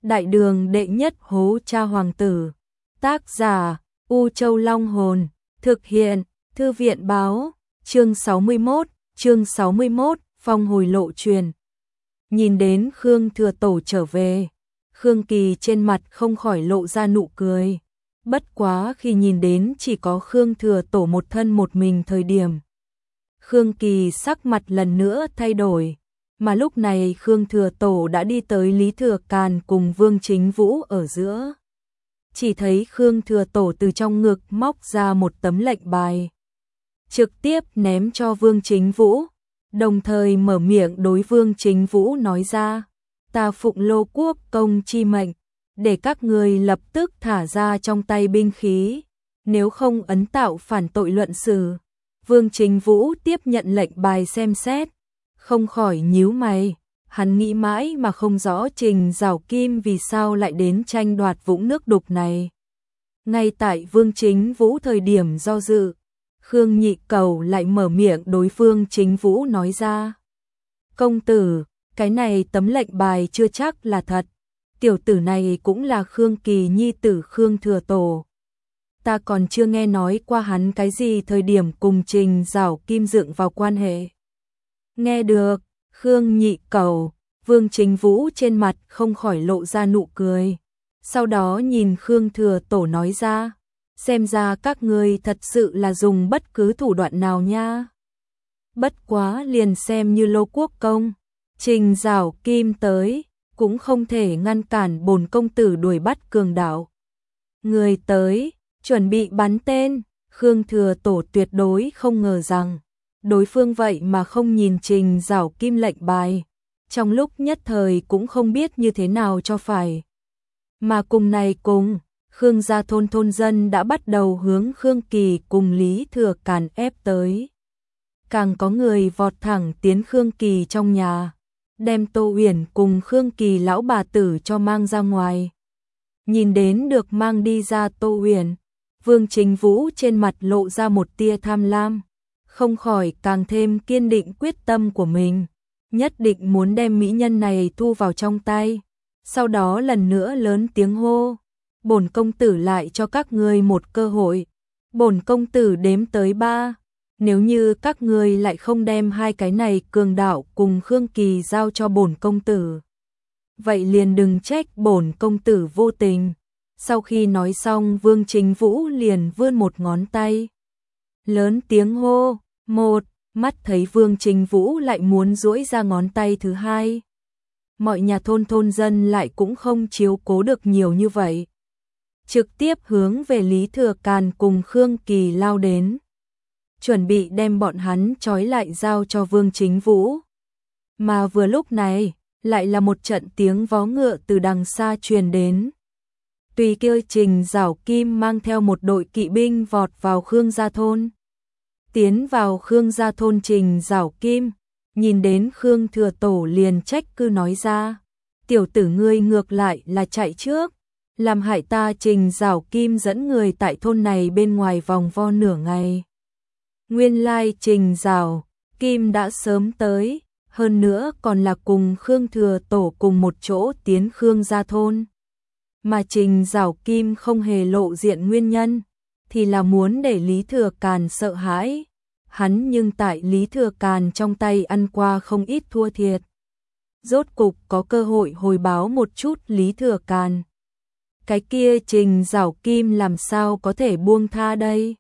Đại đường đệ nhất hố cha hoàng tử. Tác giả U Châu Long Hồn. Thực hiện Thư viện Báo. Chương 61, phong hồi lộ truyền. Nhìn đến Khương Thừa Tổ trở về, Khương Kỳ trên mặt không khỏi lộ ra nụ cười. Bất quá khi nhìn đến chỉ có Khương Thừa Tổ một thân một mình thời điểm, Khương Kỳ sắc mặt lần nữa thay đổi. Mà lúc này Khương Thừa Tổ đã đi tới Lý Thừa Càn cùng Vương Chính Vũ ở giữa. Chỉ thấy Khương Thừa Tổ từ trong ngực móc ra một tấm lệnh bài, trực tiếp ném cho Vương Chính Vũ, đồng thời mở miệng đối Vương Chính Vũ nói ra: ta phụng Lô Quốc công chi mệnh, để các người lập tức thả ra trong tay binh khí, nếu không ấn tạo phản tội luận xử. Vương Chính Vũ tiếp nhận lệnh bài xem xét, không khỏi nhíu mày, hắn nghĩ mãi mà không rõ Trình Giảo Kim vì sao lại đến tranh đoạt vũng nước đục này. Ngay tại Vương Chính Vũ thời điểm do dự, Khương Nhị Cầu lại mở miệng đối phương Chính Vũ nói ra: công tử, cái này tấm lệnh bài chưa chắc là thật, tiểu tử này cũng là Khương Kỳ nhi tử Khương Thừa Tổ. Ta còn chưa nghe nói qua hắn cái gì thời điểm cùng Trình Giảo Kim dựng vào quan hệ. Nghe được Khương Nhị Cầu, Vương Chính Vũ trên mặt không khỏi lộ ra nụ cười. Sau đó nhìn Khương Thừa Tổ nói ra: xem ra các ngươi thật sự là dùng bất cứ thủ đoạn nào nha. Bất quá liền xem như Lô Quốc công, Trình Giảo Kim tới, cũng không thể ngăn cản bổn công tử đuổi bắt cường đạo. Người tới, chuẩn bị bắn tên. Khương Thừa Tổ tuyệt đối không ngờ rằng đối phương vậy mà không nhìn Trình Giảo Kim lệnh bài, trong lúc nhất thời cũng không biết như thế nào cho phải. Mà cùng này cùng, Khương gia thôn thôn dân đã bắt đầu hướng Khương Kỳ cùng Lý Thừa Càn ép tới. Càng có người vọt thẳng tiến Khương Kỳ trong nhà, đem Tô Uyển cùng Khương Kỳ lão bà tử cho mang ra ngoài. Nhìn đến được mang đi ra Tô Uyển, Vương Chính Vũ trên mặt lộ ra một tia tham lam, không khỏi càng thêm kiên định quyết tâm của mình, nhất định muốn đem mỹ nhân này thu vào trong tay. Sau đó lần nữa lớn tiếng hô: bổn công tử lại cho các ngươi một cơ hội, bổn công tử đếm tới 3, nếu như các ngươi lại không đem hai cái này cường đạo cùng Khương Kỳ giao cho bổn công tử, vậy liền đừng trách bổn công tử vô tình. Sau khi nói xong, Vương Chính Vũ liền vươn một ngón tay, lớn tiếng hô: một. Mắt thấy Vương Chính Vũ lại muốn duỗi ra ngón tay thứ hai, mọi nhà thôn thôn dân lại cũng không chiếu cố được nhiều như vậy, trực tiếp hướng về Lý Thừa Càn cùng Khương Kỳ lao đến, chuẩn bị đem bọn hắn trói lại giao cho Vương Chính Vũ. Mà vừa lúc này, lại là một trận tiếng vó ngựa từ đằng xa truyền đến. Tùy kêu Trình Giảo Kim mang theo một đội kỵ binh vọt vào Khương gia thôn. Tiến vào Khương gia thôn, Trình Giảo Kim nhìn đến Khương Thừa Tổ liền trách cứ nói ra: tiểu tử ngươi ngược lại là chạy trước, làm hại ta Trình Giảo Kim dẫn người tại thôn này bên ngoài vòng vo nửa ngày. Nguyên lai Trình Giảo Kim đã sớm tới, hơn nữa còn là cùng Khương Thừa Tổ cùng một chỗ tiến Khương gia thôn. Mà Trình Giảo Kim không hề lộ diện nguyên nhân, thì là muốn để Lý Thừa Càn sợ hãi. Hắn nhưng tại Lý Thừa Càn trong tay ăn qua không ít thua thiệt, rốt cục có cơ hội hồi báo một chút Lý Thừa Càn. Cái kia Trình Giảo Kim làm sao có thể buông tha đây?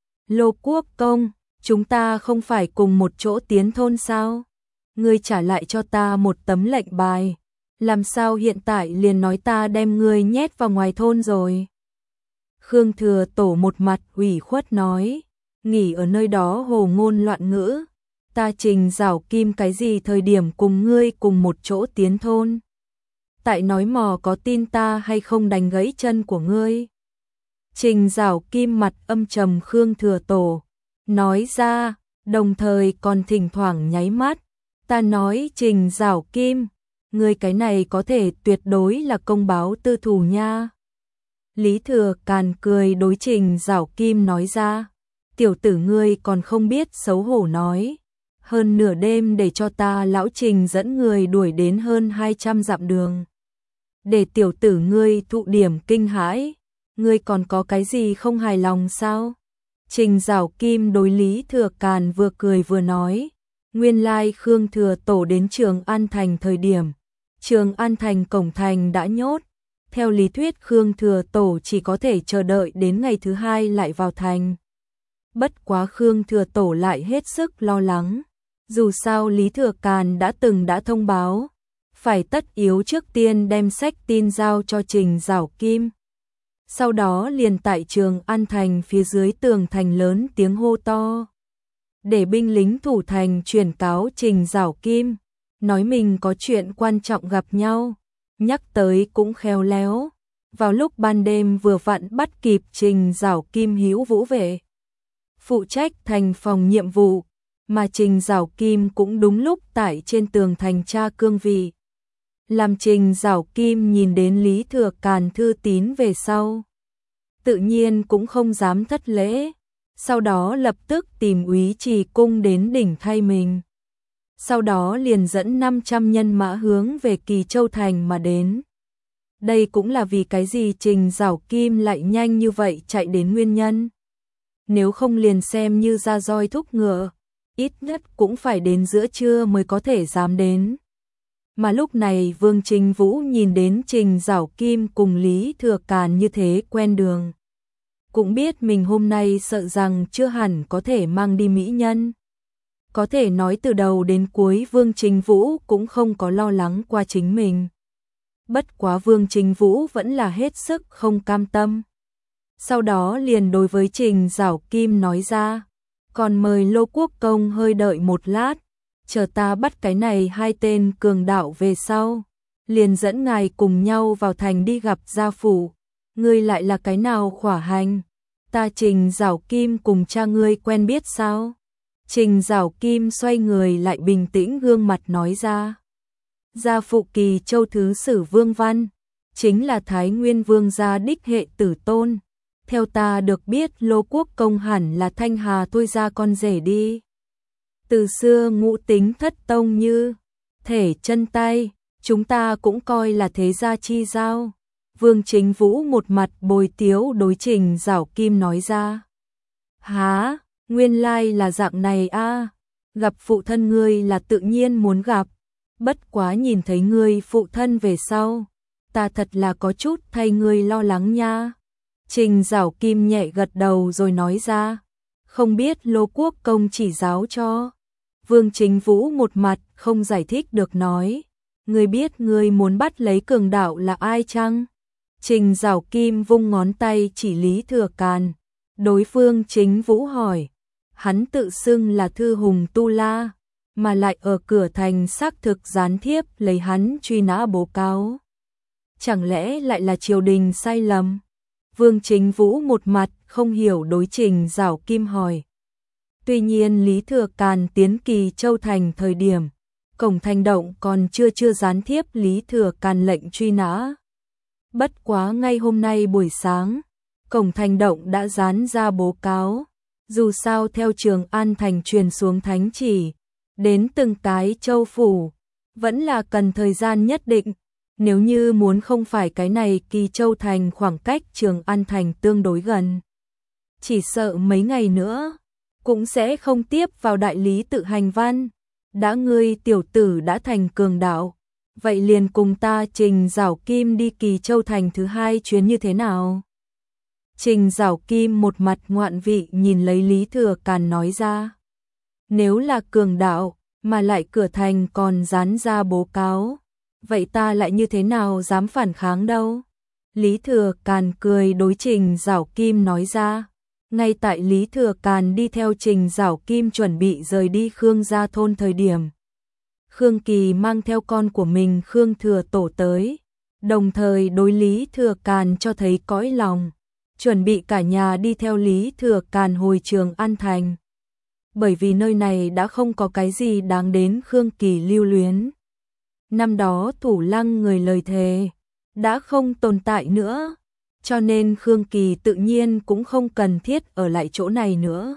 Lô Quốc công, chúng ta không phải cùng một chỗ tiến thôn sao? Ngươi trả lại cho ta một tấm lệnh bài, làm sao hiện tại liền nói ta đem ngươi nhét vào ngoài thôn rồi? Khương Thừa Tổ một mặt ủy khuất nói: nghỉ ở nơi đó hồ ngôn loạn ngữ, ta Trình Giảo Kim cái gì thời điểm cùng ngươi cùng một chỗ tiến thôn? Tại nói mò có tin ta hay không đánh gãy chân của ngươi? Trình Giảo Kim mặt âm trầm Khương Thừa Tổ nói ra, đồng thời còn thỉnh thoảng nháy mắt. Ta nói Trình Giảo Kim, ngươi cái này có thể tuyệt đối là công báo tư thù nha. Lý Thừa Càn cười đối Trình Giảo Kim nói ra: tiểu tử ngươi còn không biết xấu hổ nói, hơn nửa đêm để cho ta lão Trình dẫn người đuổi đến hơn 200 dặm đường, để tiểu tử ngươi thụ điểm kinh hãi, ngươi còn có cái gì không hài lòng sao? Trình Giảo Kim đối Lý Thừa Càn vừa cười vừa nói, nguyên lai Khương Thừa Tổ đến Trường An Thành thời điểm, Trường An Thành cổng thành đã nhốt, theo lý thuyết Khương Thừa Tổ chỉ có thể chờ đợi đến ngày thứ hai lại vào thành. Bất quá Khương Thừa Tổ lại hết sức lo lắng, dù sao Lý Thừa Càn đã thông báo, phải tất yếu trước tiên đem sách tin giao cho Trình Giảo Kim. Sau đó liền tại Trường An Thành phía dưới tường thành lớn tiếng hô to, để binh lính thủ thành truyền cáo Trình Giảo Kim, nói mình có chuyện quan trọng gặp nhau, nhắc tới cũng khéo léo. Vào lúc ban đêm vừa vặn bắt kịp Trình Giảo Kim hữu vũ vệ, phụ trách thành phòng nhiệm vụ, mà Trình Giảo Kim cũng đúng lúc tại trên tường thành tra cương vị. Làm Trình Giảo Kim nhìn đến Lý Thừa Càn thư tín về sau, tự nhiên cũng không dám thất lễ, sau đó lập tức tìm Úy Trì Cung đến đỉnh thay mình. Sau đó liền dẫn 500 nhân mã hướng về Kỳ Châu Thành mà đến. Đây cũng là vì cái gì Trình Giảo Kim lại nhanh như vậy chạy đến nguyên nhân. Nếu không liền xem như ra roi thúc ngựa, ít nhất cũng phải đến giữa trưa mới có thể dám đến. Mà lúc này Vương Trình Vũ nhìn đến Trình Giảo Kim cùng Lý Thừa Càn như thế quen đường, cũng biết mình hôm nay sợ rằng chưa hẳn có thể mang đi mỹ nhân. Có thể nói từ đầu đến cuối Vương Trình Vũ cũng không có lo lắng qua chính mình. Bất quá Vương Trình Vũ vẫn là hết sức không cam tâm. Sau đó liền đối với Trình Giảo Kim nói ra, còn mời Lô Quốc Công hơi đợi một lát, chờ ta bắt cái này hai tên cường đạo về sau, liền dẫn ngài cùng nhau vào thành đi gặp gia phủ. Ngươi lại là cái nào khỏa hành? Ta Trình Giảo Kim cùng cha ngươi quen biết sao? Trình Giảo Kim xoay người lại bình tĩnh gương mặt nói ra, gia phụ Kỳ Châu thứ sử Vương Văn, chính là Thái Nguyên Vương gia đích hệ tử tôn. Theo ta được biết Lô Quốc Công hẳn là Thanh Hà Thôi gia con rể đi. Từ xưa ngũ tính thất tông như thể chân tay, chúng ta cũng coi là thế gia chi giao. Vương Chính Vũ một mặt bồi tiếu đối Trình Giảo Kim nói ra. Há, nguyên lai là dạng này a, gặp phụ thân ngươi là tự nhiên muốn gặp, bất quá nhìn thấy ngươi phụ thân về sau, ta thật là có chút thay ngươi lo lắng nha. Trình Giảo Kim nhẹ gật đầu rồi nói ra, không biết Lô Quốc Công chỉ giáo cho. Vương Chính Vũ một mặt không giải thích được nói, ngươi biết ngươi muốn bắt lấy cường đạo là ai chăng? Trình Giảo Kim vung ngón tay chỉ Lý Thừa Càn, đối phương Chính Vũ hỏi, hắn tự xưng là Thư Hùng Tu La, mà lại ở cửa thành xác thực gián thiếp lấy hắn truy nã bố cáo. Chẳng lẽ lại là triều đình sai lầm? Vương Chính Vũ một mặt không hiểu đối Trình Giảo Kim hỏi. Tuy nhiên Lý Thừa Càn tiến Kỳ Châu Thành thời điểm, cổng thành động còn chưa gián thiếp Lý Thừa Càn lệnh truy nã. Bất quá ngay hôm nay buổi sáng, cổng thành động đã dán ra bố cáo. Dù sao theo Trường An Thành truyền xuống thánh chỉ, đến từng cái châu phủ, vẫn là cần thời gian nhất định. Nếu như muốn không phải cái này Kỳ Châu Thành khoảng cách Trường An Thành tương đối gần, chỉ sợ mấy ngày nữa, cũng sẽ không tiếp vào đại lý tự hành văn. Đã ngươi tiểu tử đã thành cường đạo, vậy liền cùng ta Trình Giảo Kim đi Kỳ Châu Thành thứ hai chuyến như thế nào? Trình Giảo Kim một mặt ngoạn vị nhìn lấy Lý Thừa Càn nói ra. Nếu là cường đạo, mà lại cửa thành còn dán ra bố cáo, vậy ta lại như thế nào dám phản kháng đâu? Lý Thừa Càn cười đối Trình Giảo Kim nói ra. Ngay tại Lý Thừa Càn đi theo Trình Giảo Kim chuẩn bị rời đi Khương gia thôn thời điểm, Khương Kỳ mang theo con của mình Khương Thừa Tổ tới, đồng thời đối Lý Thừa Càn cho thấy cõi lòng, chuẩn bị cả nhà đi theo Lý Thừa Càn hồi Trường An Thành. Bởi vì nơi này đã không có cái gì đáng đến Khương Kỳ lưu luyến. Năm đó Thủ Lăng người lời thề đã không tồn tại nữa, cho nên Khương Kỳ tự nhiên cũng không cần thiết ở lại chỗ này nữa.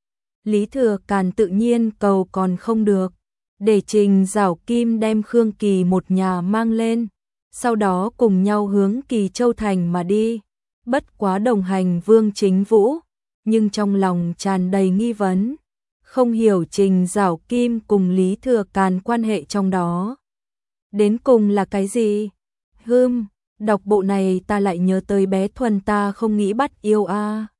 Lý Thừa Càn tự nhiên cầu còn không được, để Trình Giảo Kim đem Khương Kỳ một nhà mang lên, sau đó cùng nhau hướng Kỳ Châu Thành mà đi. Bất quá đồng hành Vương Chính Vũ, nhưng trong lòng tràn đầy nghi vấn, không hiểu Trình Giảo Kim cùng Lý Thừa Càn quan hệ trong đó. Đến cùng là cái gì? Đọc bộ này ta lại nhớ tới bé Thuần ta không nghĩ bắt yêu a.